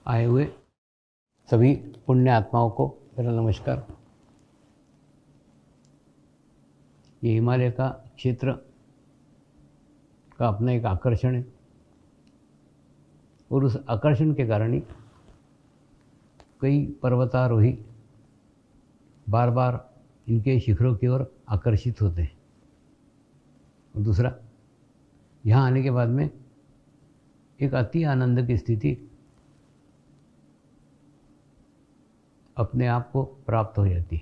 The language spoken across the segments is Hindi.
आए हुए सभी पुण्य आत्माओं को मेरा नमस्कार। ये हिमालय का क्षेत्र का अपना एक आकर्षण है और उस आकर्षण के कारण ही कई पर्वतारोही बार बार इनके शिखरों की ओर आकर्षित होते हैं। और दूसरा, यहाँ आने के बाद में एक अति आनंद की स्थिति अपने आप को प्राप्त हो जाती है।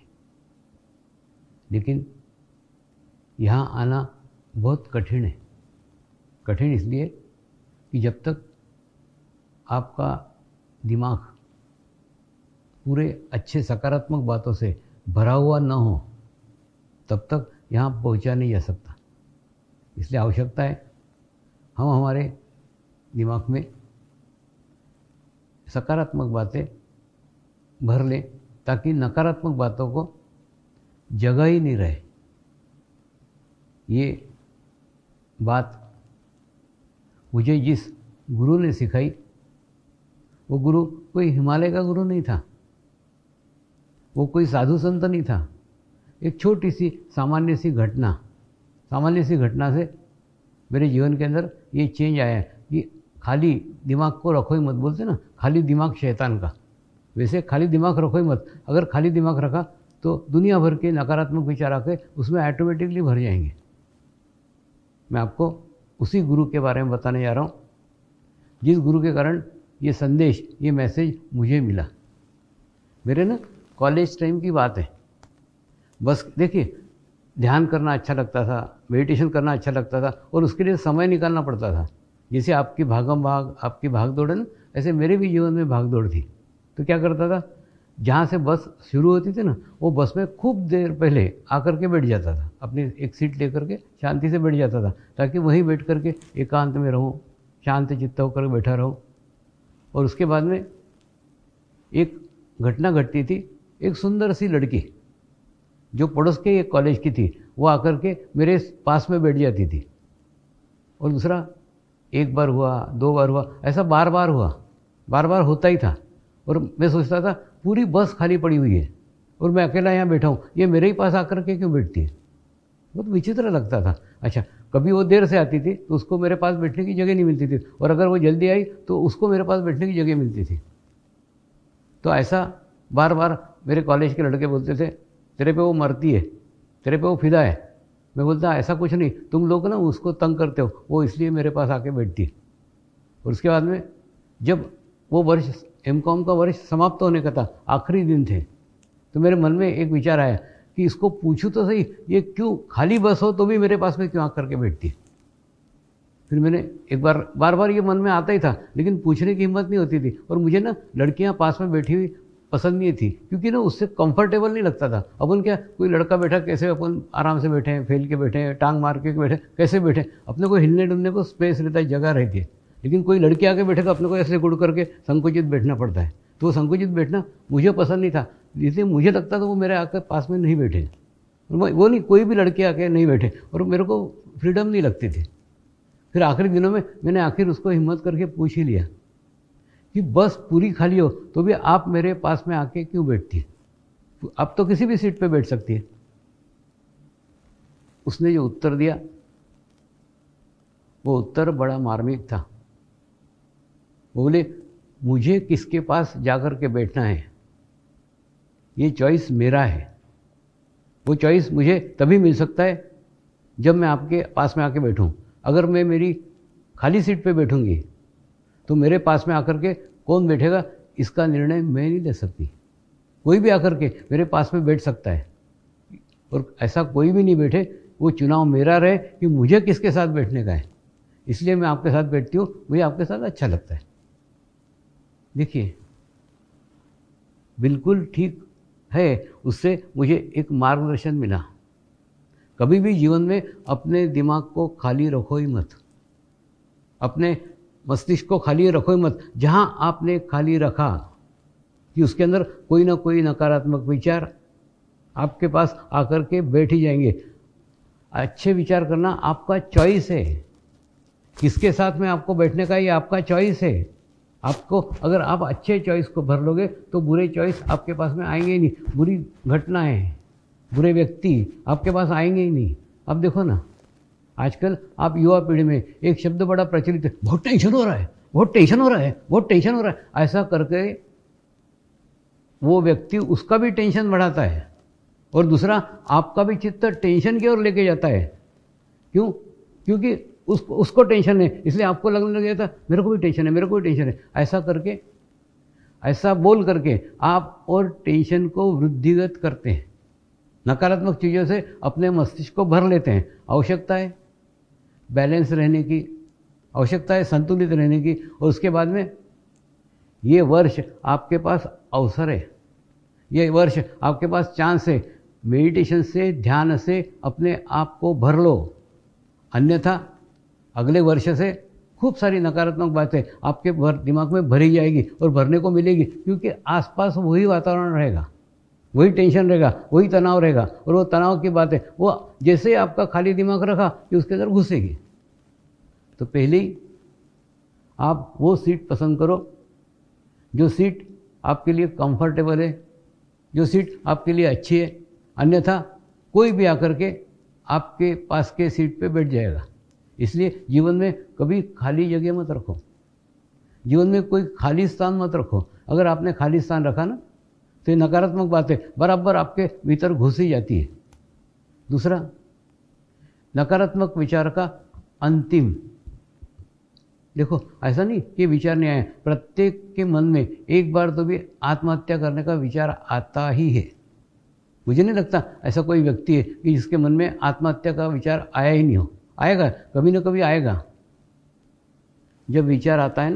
लेकिन यहाँ आना बहुत कठिन है। कठिन इसलिए कि जब तक आपका दिमाग पूरे अच्छे सकारात्मक बातों से भरा हुआ न हो तब तक यहाँ पहुँचा नहीं जा सकता। इसलिए आवश्यकता है हम हमारे दिमाग में सकारात्मक बातें भर लें ताकि नकारात्मक बातों को जगह ही नहीं रहे। ये बात मुझे जिस गुरु ने सिखाई वो गुरु कोई हिमालय का गुरु नहीं था, वो कोई साधु संत नहीं था। एक छोटी सी सामान्य सी घटना से मेरे जीवन के अंदर ये चेंज आया कि खाली दिमाग को रखो ही मत, बोलते ना, खाली दिमाग शैतान का। वैसे खाली दिमाग रखो ही मत। अगर खाली दिमाग रखा तो दुनिया भर के नकारात्मक विचार आके उसमें ऑटोमेटिकली भर जाएंगे। मैं आपको उसी गुरु के बारे में बताने जा रहा हूँ जिस गुरु के कारण ये संदेश, ये मैसेज मुझे मिला। मेरे ना कॉलेज टाइम की बात है। बस देखिए, ध्यान करना अच्छा लगता था, मेडिटेशन करना अच्छा लगता था और उसके लिए समय निकालना पड़ता था। जैसे आपकी भागम भाग, आपकी भाग दौड़ है ना, ऐसे मेरे भी जीवन में भाग दौड़ थी। तो क्या करता था, जहाँ से बस शुरू होती थी ना, वो बस में खूब देर पहले आकर के बैठ जाता था। अपनी एक सीट लेकर के शांति से बैठ जाता था ताकि वहीं बैठ कर के एकांत में रहूँ, शांत चित्त होकर बैठा रहूँ। और उसके बाद में एक घटना घटती थी। एक सुंदर सी लड़की जो पड़ोस के एक कॉलेज की थी, वो आकर के मेरे पास में बैठ जाती थी। और दूसरा, एक बार हुआ, दो बार हुआ, ऐसा बार बार हुआ, बार बार होता ही था। और मैं सोचता था पूरी बस खाली पड़ी हुई है और मैं अकेला यहाँ बैठा हूँ, ये मेरे ही पास आकर के क्यों बैठती है। बहुत विचित्र लगता था। अच्छा, कभी वो देर से आती थी तो उसको मेरे पास बैठने की जगह नहीं मिलती थी, और अगर वो जल्दी आई तो उसको मेरे पास बैठने की जगह मिलती थी। तो ऐसा बार बार मेरे कॉलेज के लड़के बोलते थे, तेरे पे वो मरती है, तेरे पे वो फिदा है। मैं बोलता, ऐसा कुछ नहीं, तुम लोग ना उसको तंग करते हो, वो इसलिए मेरे पास आके बैठती है। और उसके बाद में जब वो वर्ष एमकॉम का वर्ष समाप्त होने का था, आखिरी दिन थे, तो मेरे मन में एक विचार आया कि इसको पूछूं तो सही, ये क्यों खाली बस हो तो भी मेरे पास में क्यों आकर के बैठती है। फिर मैंने एक बार बार ये मन में आता ही था, लेकिन पूछने की हिम्मत नहीं होती थी। और मुझे ना लड़कियां पास में बैठी हुई पसंद नहीं थी, क्योंकि ना उससे कंफर्टेबल नहीं लगता था। अपन क्या, कोई लड़का बैठा कैसे अपन आराम से बैठे हैं, फैल के बैठे हैं, टांग मार के बैठे, कैसे बैठे, अपने को हिलने डुलने को स्पेस रहता है, जगह रहती है। लेकिन कोई लड़की आके बैठेगा, अपने को ऐसे गुड़ करके संकुचित बैठना पड़ता है। तो वो संकुचित बैठना मुझे पसंद नहीं था, इसलिए मुझे लगता था वो मेरे आकर पास में नहीं बैठे। वो नहीं, कोई भी लड़के आके नहीं बैठे और मेरे को फ्रीडम नहीं लगती थी। फिर आखिरी दिनों में मैंने आखिर उसको हिम्मत करके पूछ ही लिया कि बस पूरी खाली हो तो भी आप मेरे पास में आके क्यों बैठती है, आप तो किसी भी सीट पे बैठ सकती है। उसने जो उत्तर दिया वो उत्तर बड़ा मार्मिक था। वो बोले, मुझे किसके पास जाकर के बैठना है ये चॉइस मेरा है। वो चॉइस मुझे तभी मिल सकता है जब मैं आपके पास में आके बैठूं। अगर मैं मेरी खाली सीट पे बैठूंगी तो मेरे पास में आकर के कौन बैठेगा इसका निर्णय मैं नहीं ले सकती। कोई भी आकर के मेरे पास में बैठ सकता है, और ऐसा कोई भी नहीं बैठे, वो चुनाव मेरा रहे कि मुझे किसके साथ बैठने का है। इसलिए मैं आपके साथ बैठती हूँ, मुझे आपके साथ अच्छा लगता है। देखिए, बिल्कुल ठीक है, उससे मुझे एक मार्गदर्शन मिला। कभी भी जीवन में अपने दिमाग को खाली रखो ही मत, अपने मस्तिष्क को खाली रखो ही मत। जहाँ आपने खाली रखा कि उसके अंदर कोई ना कोई नकारात्मक विचार आपके पास आकर के बैठ ही जाएंगे। अच्छे विचार करना आपका चॉइस है, किसके साथ में आपको बैठने का ये आपका चॉइस है। आपको अगर आप अच्छे चॉइस को भर लोगे तो बुरे चॉइस आपके पास में आएंगे ही नहीं, बुरी घटनाएं, बुरे व्यक्ति आपके पास आएंगे ही नहीं। अब देखो ना, आजकल आप युवा पीढ़ी में एक शब्द बड़ा प्रचलित है, बहुत टेंशन हो रहा है, बहुत टेंशन हो रहा है, बहुत टेंशन हो रहा है। ऐसा करके वो व्यक्ति उसका भी टेंशन बढ़ाता है और दूसरा आपका भी चित्त टेंशन की ओर लेके जाता है। क्यों? क्योंकि उसको टेंशन है, इसलिए आपको लगने लग जाता मेरे को भी टेंशन है, मेरे को भी टेंशन है। ऐसा करके, ऐसा बोल करके आप और टेंशन को वृद्धिगत करते हैं, नकारात्मक चीज़ों से अपने मस्तिष्क को भर लेते हैं। आवश्यकता है बैलेंस रहने की, आवश्यकता है संतुलित रहने की। और उसके बाद में ये वर्ष आपके पास अवसर है, ये वर्ष आपके पास चांस है, मेडिटेशन से, ध्यान से अपने आप को भर लो। अन्यथा अगले वर्ष से खूब सारी नकारात्मक बातें आपके दिमाग में भरी जाएगी और भरने को मिलेगी, क्योंकि आसपास वही वातावरण रहेगा, वही टेंशन रहेगा, वही तनाव रहेगा। और वो तनाव की बातें वो जैसे ही आपका खाली दिमाग रखा कि उसके अंदर घुसेगी। तो पहले ही आप वो सीट पसंद करो जो सीट आपके लिए कंफर्टेबल है, जो सीट आपके लिए अच्छी है। अन्यथा कोई भी आकर के आपके पास के सीट पे बैठ जाएगा। इसलिए जीवन में कभी खाली जगह मत रखो, जीवन में कोई खाली स्थान मत रखो। अगर आपने खाली स्थान रखा ना तो ये नकारात्मक बातें बराबर आपके भीतर घुसी जाती है। दूसरा, नकारात्मक विचार का अंतिम, देखो ऐसा नहीं कि विचार नहीं आए, प्रत्येक के मन में एक बार तो भी आत्महत्या करने का विचार आता ही है। मुझे नहीं लगता ऐसा कोई व्यक्ति है कि जिसके मन में आत्महत्या का विचार आया ही नहीं हो। आएगा, कभी ना कभी आएगा। जब विचार आता है ना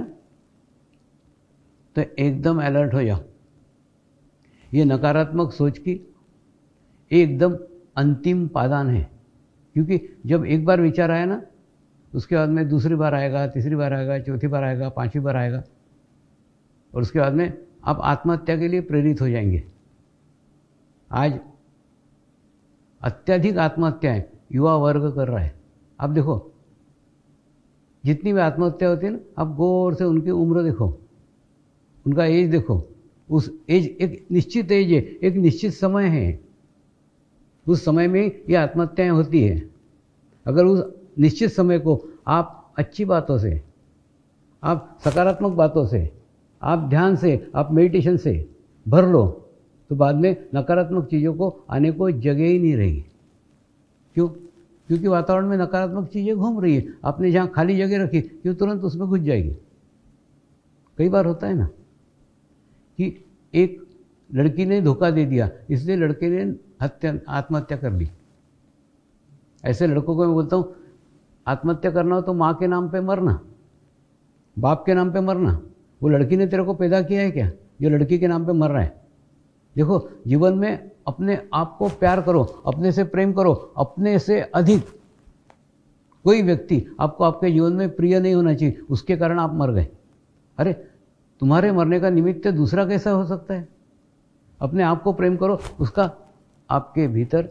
तो एकदम अलर्ट हो जाओ। ये नकारात्मक सोच की एकदम अंतिम पादान है, क्योंकि जब एक बार विचार आया ना उसके बाद में दूसरी बार आएगा, तीसरी बार आएगा, चौथी बार आएगा, पांचवी बार आएगा, और उसके बाद में आप आत्महत्या के लिए प्रेरित हो जाएंगे। आज अत्यधिक आत्महत्याएं युवा वर्ग कर रहा है। आप देखो, जितनी भी आत्महत्या होती है ना, आप गौर से उनकी उम्र देखो, उनका एज देखो। उस एज, एक निश्चित एज है, एक निश्चित समय है, उस समय में ये आत्महत्याएं होती है। अगर उस निश्चित समय को आप अच्छी बातों से, आप सकारात्मक बातों से, आप ध्यान से, आप मेडिटेशन से भर लो तो बाद में नकारात्मक चीज़ों को आने को जगह ही नहीं रहेगी। क्यों? क्योंकि वातावरण में नकारात्मक चीज़ें घूम रही है। आपने जहाँ खाली जगह रखी क्यों तुरंत उसमें घुस जाएगी। कई बार होता है ना कि एक लड़की ने धोखा दे दिया, इसलिए लड़के ने आत्महत्या कर ली। ऐसे लड़कों को मैं बोलता हूँ, आत्महत्या करना हो तो माँ के नाम पे मरना, बाप के नाम पे मरना। वो लड़की ने तेरे को पैदा किया है क्या जो लड़की के नाम पे मर रहा है? देखो, जीवन में अपने आप को प्यार करो, अपने से प्रेम करो, अपने से अधिक कोई व्यक्ति आपको आपके जीवन में प्रिय नहीं होना चाहिए, उसके कारण आप मर गए। अरे तुम्हारे मरने का निमित्त दूसरा कैसा हो सकता है? अपने आप को प्रेम करो, उसका आपके भीतर,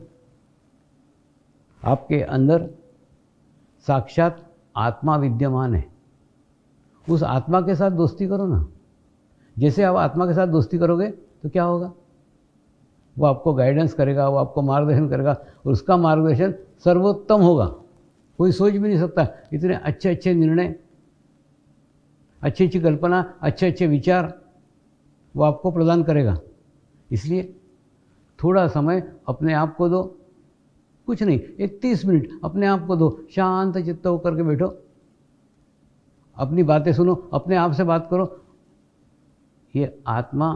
आपके अंदर साक्षात आत्मा विद्यमान है। उस आत्मा के साथ दोस्ती करो ना। जैसे आप आत्मा के साथ दोस्ती करोगे तो क्या होगा? वो आपको गाइडेंस करेगा, वो आपको मार्गदर्शन करेगा, और उसका मार्गदर्शन सर्वोत्तम होगा। कोई सोच भी नहीं सकता इतने अच्छे अच्छे निर्णय, अच्छी अच्छी कल्पना, अच्छे अच्छे विचार वो आपको प्रदान करेगा। इसलिए थोड़ा समय अपने आप को दो, कुछ नहीं, एक 30 मिनट अपने आप को दो, शांत चित्त होकर के बैठो, अपनी बातें सुनो, अपने आप से बात करो। ये आत्मा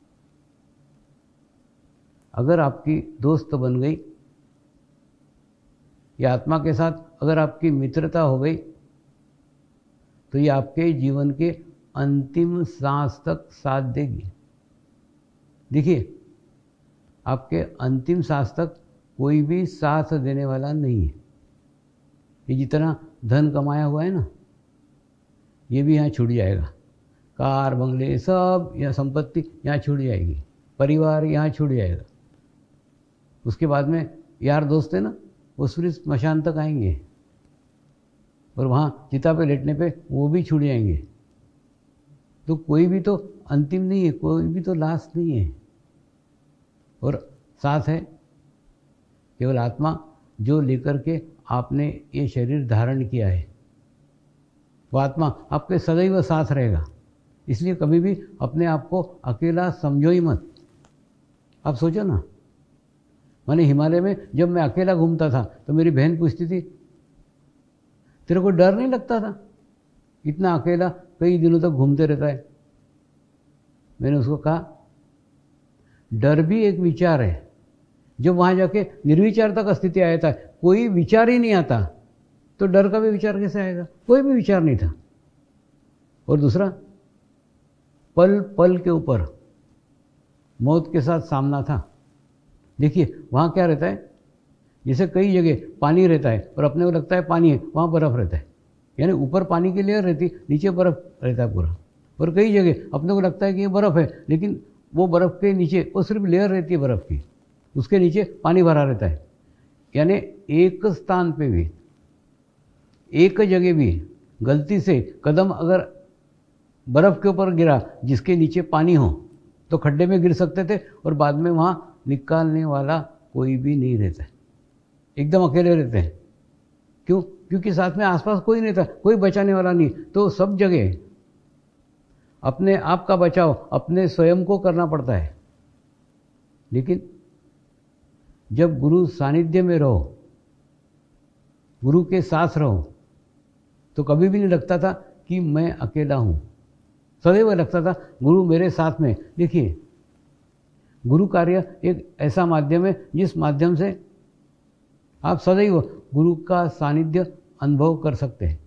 अगर आपकी दोस्त बन गई, या आत्मा के साथ अगर आपकी मित्रता हो गई, तो ये आपके जीवन के अंतिम सांस तक साथ देगी। देखिए, आपके अंतिम सांस तक कोई भी साथ देने वाला नहीं है। ये जितना धन कमाया हुआ है ना, ये भी यहाँ छूट जाएगा। कार, बंगले, सब यहाँ संपत्ति यहाँ छूट जाएगी, परिवार यहाँ छूट जाएगा। उसके बाद में यार दोस्त है ना, वो सिर्फ स्मशान तक आएंगे, और वहाँ चिता पे लेटने पे वो भी छूट जाएंगे। तो कोई भी तो अंतिम नहीं है, कोई भी तो लास्ट नहीं है। और साथ है केवल आत्मा जो लेकर के आपने ये शरीर धारण किया है, वो आत्मा आपके सदैव साथ रहेगा। इसलिए कभी भी अपने आप को अकेला समझो ही मत। आप सोचो ना, मैंने हिमालय में जब मैं अकेला घूमता था तो मेरी बहन पूछती थी, तेरे को डर नहीं लगता था? इतना अकेला कई दिनों तक घूमते रहता है। मैंने उसको कहा, डर भी एक विचार है। जब वहाँ जाके निर्विचार तक स्थिति आ जाता है, कोई विचार ही नहीं आता, तो डर का भी विचार कैसे आएगा? कोई भी विचार नहीं था। और दूसरा, पल पल के ऊपर मौत के साथ सामना था। देखिए वहाँ क्या रहता है, जैसे कई जगह पानी रहता है और अपने को लगता है पानी है, वहाँ बर्फ़ रहता है। यानी ऊपर पानी की लेयर रहती, नीचे बर्फ़ रहता है पूरा। और कई जगह अपने को लगता है कि ये बर्फ़ है, लेकिन वो बर्फ़ के नीचे वो सिर्फ लेयर रहती है बर्फ़ की, उसके नीचे पानी भरा रहता है। यानी एक स्थान पे भी, एक जगह भी गलती से कदम अगर बर्फ़ के ऊपर गिरा जिसके नीचे पानी हो, तो खड्डे में गिर सकते थे और बाद में वहाँ निकालने वाला कोई भी नहीं रहता है। एकदम अकेले रहते हैं। क्यों? क्योंकि साथ में आसपास कोई नहीं था, कोई बचाने वाला नहीं। तो सब जगह अपने आप का बचाव अपने स्वयं को करना पड़ता है। लेकिन जब गुरु सानिध्य में रहो, गुरु के साथ रहो, तो कभी भी नहीं लगता था कि मैं अकेला हूँ। सदैव लगता था गुरु मेरे साथ में। देखिए, गुरु कार्य एक ऐसा माध्यम है जिस माध्यम से आप सदैव गुरु का सानिध्य अनुभव कर सकते हैं।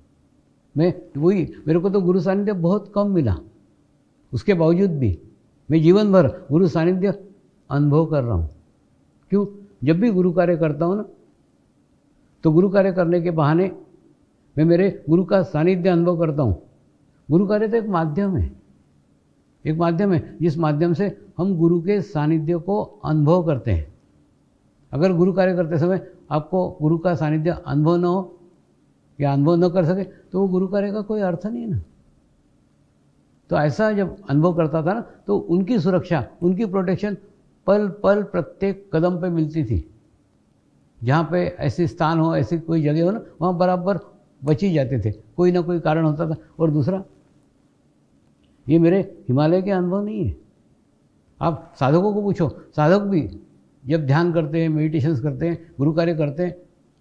मेरे को तो गुरु सानिध्य बहुत कम मिला, उसके बावजूद भी मैं जीवन भर गुरु सानिध्य अनुभव कर रहा हूँ। क्यों? जब भी गुरु कार्य करता हूँ ना, तो गुरु कार्य करने के बहाने मैं मेरे गुरु का सानिध्य अनुभव करता हूँ। गुरु कार्य तो एक माध्यम है, एक माध्यम है जिस माध्यम से हम गुरु के सानिध्य को अनुभव करते हैं। अगर गुरु कार्य करते समय आपको गुरु का सानिध्य अनुभव न हो या अनुभव न कर सके, तो वो गुरु कार्य का कोई अर्थ नहीं है ना। तो ऐसा जब अनुभव करता था ना, तो उनकी सुरक्षा, उनकी प्रोटेक्शन पल पल प्रत्येक कदम पे मिलती थी। जहाँ पे ऐसे स्थान हो, ऐसी कोई जगह हो ना, वहाँ बराबर बच ही जाते थे, कोई ना कोई कारण होता था। और दूसरा, ये मेरे हिमालय के अनुभव नहीं है। आप साधकों को पूछो, साधक भी जब ध्यान करते हैं, मेडिटेशंस करते हैं, गुरु कार्य करते हैं,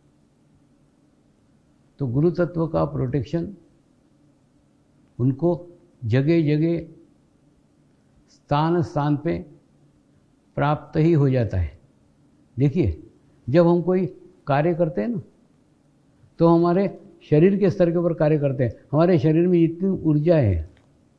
तो गुरु तत्व का प्रोटेक्शन उनको जगह जगह स्थान स्थान पे प्राप्त ही हो जाता है। देखिए, जब हम कोई कार्य करते हैं ना, तो हमारे शरीर के स्तर के ऊपर कार्य करते हैं। हमारे शरीर में जितनी ऊर्जा है,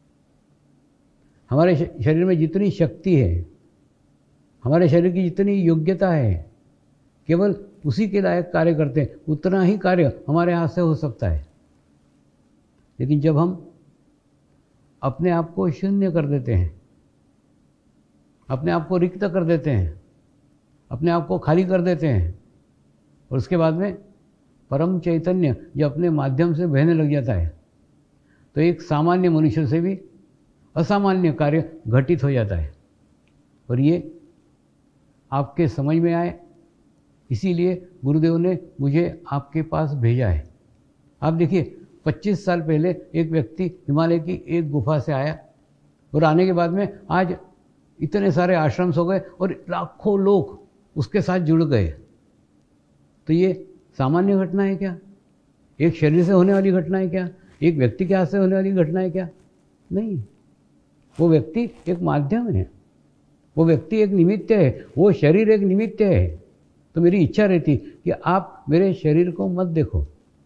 हमारे शरीर में जितनी शक्ति है, हमारे शरीर की जितनी योग्यता है, केवल उसी के लायक कार्य करते हैं। उतना ही कार्य हमारे हाथ से हो सकता है। लेकिन जब हम अपने आप को शून्य कर देते हैं, अपने आप को रिक्त कर देते हैं, अपने आप को खाली कर देते हैं, और उसके बाद में परम चैतन्य जो अपने माध्यम से बहने लग जाता है, तो एक सामान्य मनुष्य से भी असामान्य कार्य घटित हो जाता है। और ये आपके समझ में आए, इसीलिए गुरुदेव ने मुझे आपके पास भेजा है। आप देखिए, 25 साल पहले एक व्यक्ति हिमालय की एक गुफा से आया, और आने के बाद में आज इतने सारे आश्रम्स हो गए और लाखों लोग उसके साथ जुड़ गए। तो ये सामान्य घटना है क्या? एक शरीर से होने वाली घटना है क्या? एक व्यक्ति के हाथ से होने वाली घटना है क्या? नहीं। वो व्यक्ति एक माध्यम है, वो व्यक्ति एक निमित्त है, वो शरीर एक निमित्त है। तो मेरी इच्छा रहती कि आप मेरे शरीर को मत देखो,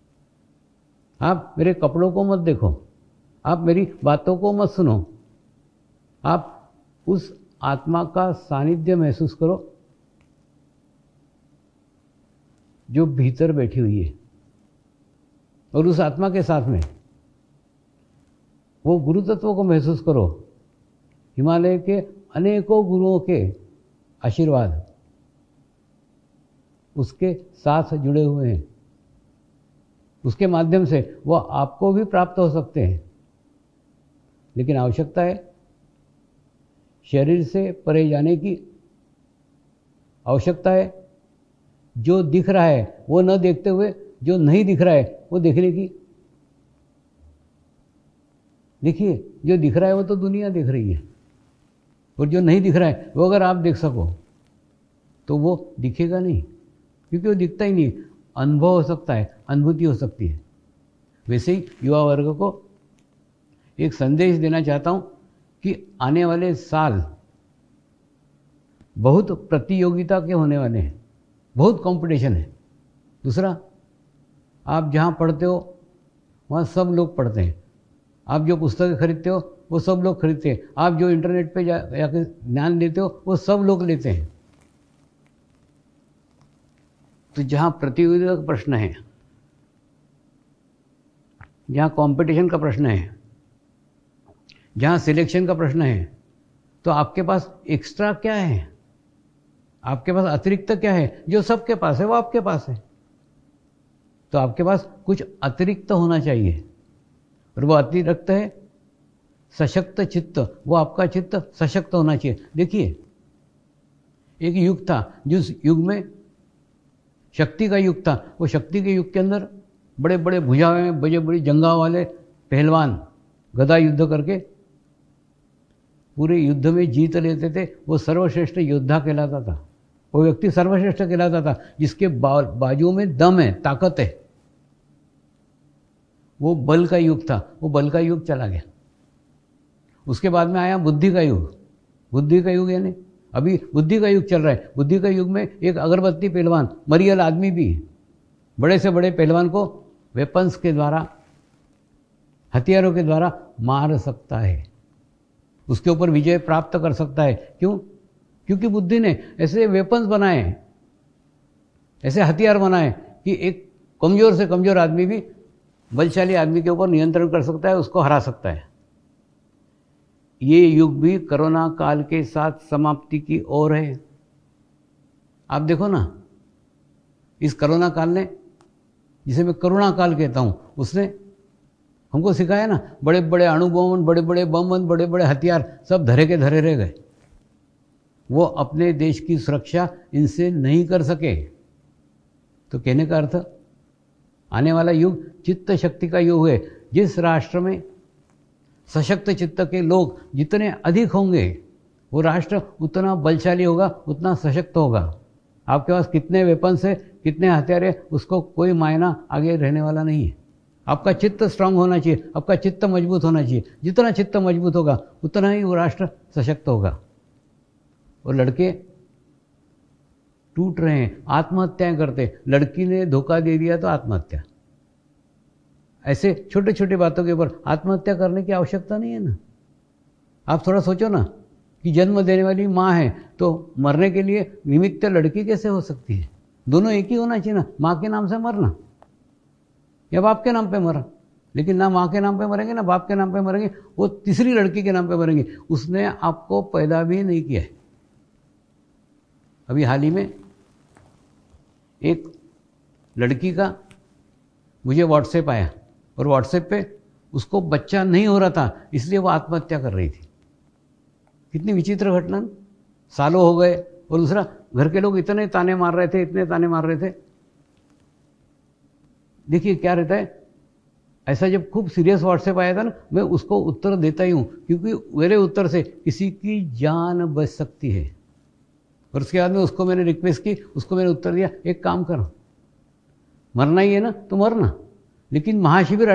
आप मेरे कपड़ों को मत देखो, आप मेरी बातों को मत सुनो, आप उस आत्मा का सानिध्य महसूस करो जो भीतर बैठी हुई है। और उस आत्मा के साथ में वो गुरु तत्व को महसूस करो। हिमालय के अनेकों गुरुओं के आशीर्वाद उसके साथ जुड़े हुए हैं, उसके माध्यम से वह आपको भी प्राप्त हो सकते हैं। लेकिन आवश्यकता है शरीर से परे जाने की। आवश्यकता है जो दिख रहा है वो न देखते हुए जो नहीं दिख रहा है वो देखने की। देखिए, जो दिख रहा है वो तो दुनिया दिख रही है, और जो नहीं दिख रहा है वो अगर आप देख सको तो वो दिखेगा नहीं, क्योंकि वो दिखता ही नहीं। अनुभव हो सकता है, अनुभूति हो सकती है। वैसे ही युवा वर्ग को एक संदेश देना चाहता हूं कि आने वाले साल बहुत प्रतियोगिता के होने वाले हैं, बहुत कंपटीशन है। दूसरा, आप जहाँ पढ़ते हो वहाँ सब लोग पढ़ते हैं, आप जो पुस्तकें खरीदते हो वो सब लोग खरीदते हैं, आप जो इंटरनेट पे जाकर ज्ञान लेते हो वो सब लोग लेते हैं। तो जहाँ प्रतियोगिता का प्रश्न है, जहाँ कंपटीशन का प्रश्न है, जहाँ सिलेक्शन का प्रश्न है, तो आपके पास एक्स्ट्रा क्या है, आपके पास अतिरिक्त क्या है? जो सबके पास है वो आपके पास है। तो आपके पास कुछ अतिरिक्त होना चाहिए, और वो अतिरिक्त है सशक्त चित्त। वो आपका चित्त सशक्त होना चाहिए। देखिए, एक युग था जिस युग में शक्ति का युग था। वो शक्ति के युग के अंदर बड़े बड़े भुजाएं, बड़े बड़े जंगा वाले पहलवान गदा युद्ध करके पूरे युद्ध में जीत लेते थे। वो सर्वश्रेष्ठ योद्धा कहलाता था। वो व्यक्ति सर्वश्रेष्ठ कहलाता था जिसके बाजुओं में दम है, ताकत है। वो बल का युग था। वो बल का युग चला गया। उसके बाद में आया बुद्धि का युग। बुद्धि का युग यानी अभी बुद्धि का युग चल रहा है। बुद्धि का युग में एक अगरबत्ती पहलवान, मरियल आदमी भी बड़े से बड़े पहलवान को वेपन्स के द्वारा, हथियारों के द्वारा मार सकता है, उसके ऊपर विजय प्राप्त कर सकता है। क्यों? क्योंकि बुद्धि ने ऐसे वेपन्स बनाए, ऐसे हथियार बनाए कि एक कमजोर से कमजोर आदमी भी बलशाली आदमी के ऊपर नियंत्रण कर सकता है, उसको हरा सकता है। ये युग भी कोरोना काल के साथ समाप्ति की ओर है। आप देखो ना, इस कोरोना काल ने, जिसे मैं करुणा काल कहता हूं, उसने हमको सिखाया ना, बड़े बड़े अणुबम, बड़े बड़े बम, बड़े बड़े हथियार सब धरे के धरे रह गए। वो अपने देश की सुरक्षा इनसे नहीं कर सके। तो कहने का अर्थ, आने वाला युग चित्त शक्ति का युग है। जिस राष्ट्र में सशक्त चित्त के लोग जितने अधिक होंगे, वो राष्ट्र उतना बलशाली होगा, उतना सशक्त होगा। आपके पास कितने वेपन्स है, कितने हथियार है, उसको कोई मायना आगे रहने वाला नहीं है। आपका चित्त स्ट्रांग होना चाहिए, आपका चित्त मजबूत होना चाहिए। जितना चित्त मजबूत होगा उतना ही वो राष्ट्र सशक्त होगा। और लड़के टूट रहे हैं, आत्महत्याएं करते। लड़की ने धोखा दे दिया तो आत्महत्या। ऐसे छोटे छोटे बातों के ऊपर आत्महत्या करने की आवश्यकता नहीं है ना। आप थोड़ा सोचो ना कि जन्म देने वाली माँ है तो मरने के लिए निमित्त लड़की कैसे हो सकती है? दोनों एक ही होना चाहिए ना। माँ के नाम से मरना या बाप के नाम पे मरा, लेकिन ना माँ के नाम पे मरेंगे ना बाप के नाम पे मरेंगे, वो तीसरी लड़की के नाम पे मरेंगे। उसने आपको पैदा भी नहीं किया है। अभी हाल ही में एक लड़की का मुझे व्हाट्सएप आया, और व्हाट्सएप पे उसको बच्चा नहीं हो रहा था, इसलिए वो आत्महत्या कर रही थी। कितनी विचित्र घटना। सालों हो गए, और दूसरा, घर के लोग इतने ताने मार रहे थे, इतने ताने मार रहे थे। देखिए क्या रहता है, ऐसा जब खूब सीरियस व्हाट्सएप आया था ना, मैं उसको उत्तर देता ही हूँ, क्योंकि मेरे उत्तर से किसी की जान बच सकती है। और उसके बाद में उसको मैंने रिक्वेस्ट की, उसको मैंने उत्तर दिया, एक काम करो, मरना ही है ना तो मरना, लेकिन महाशिविर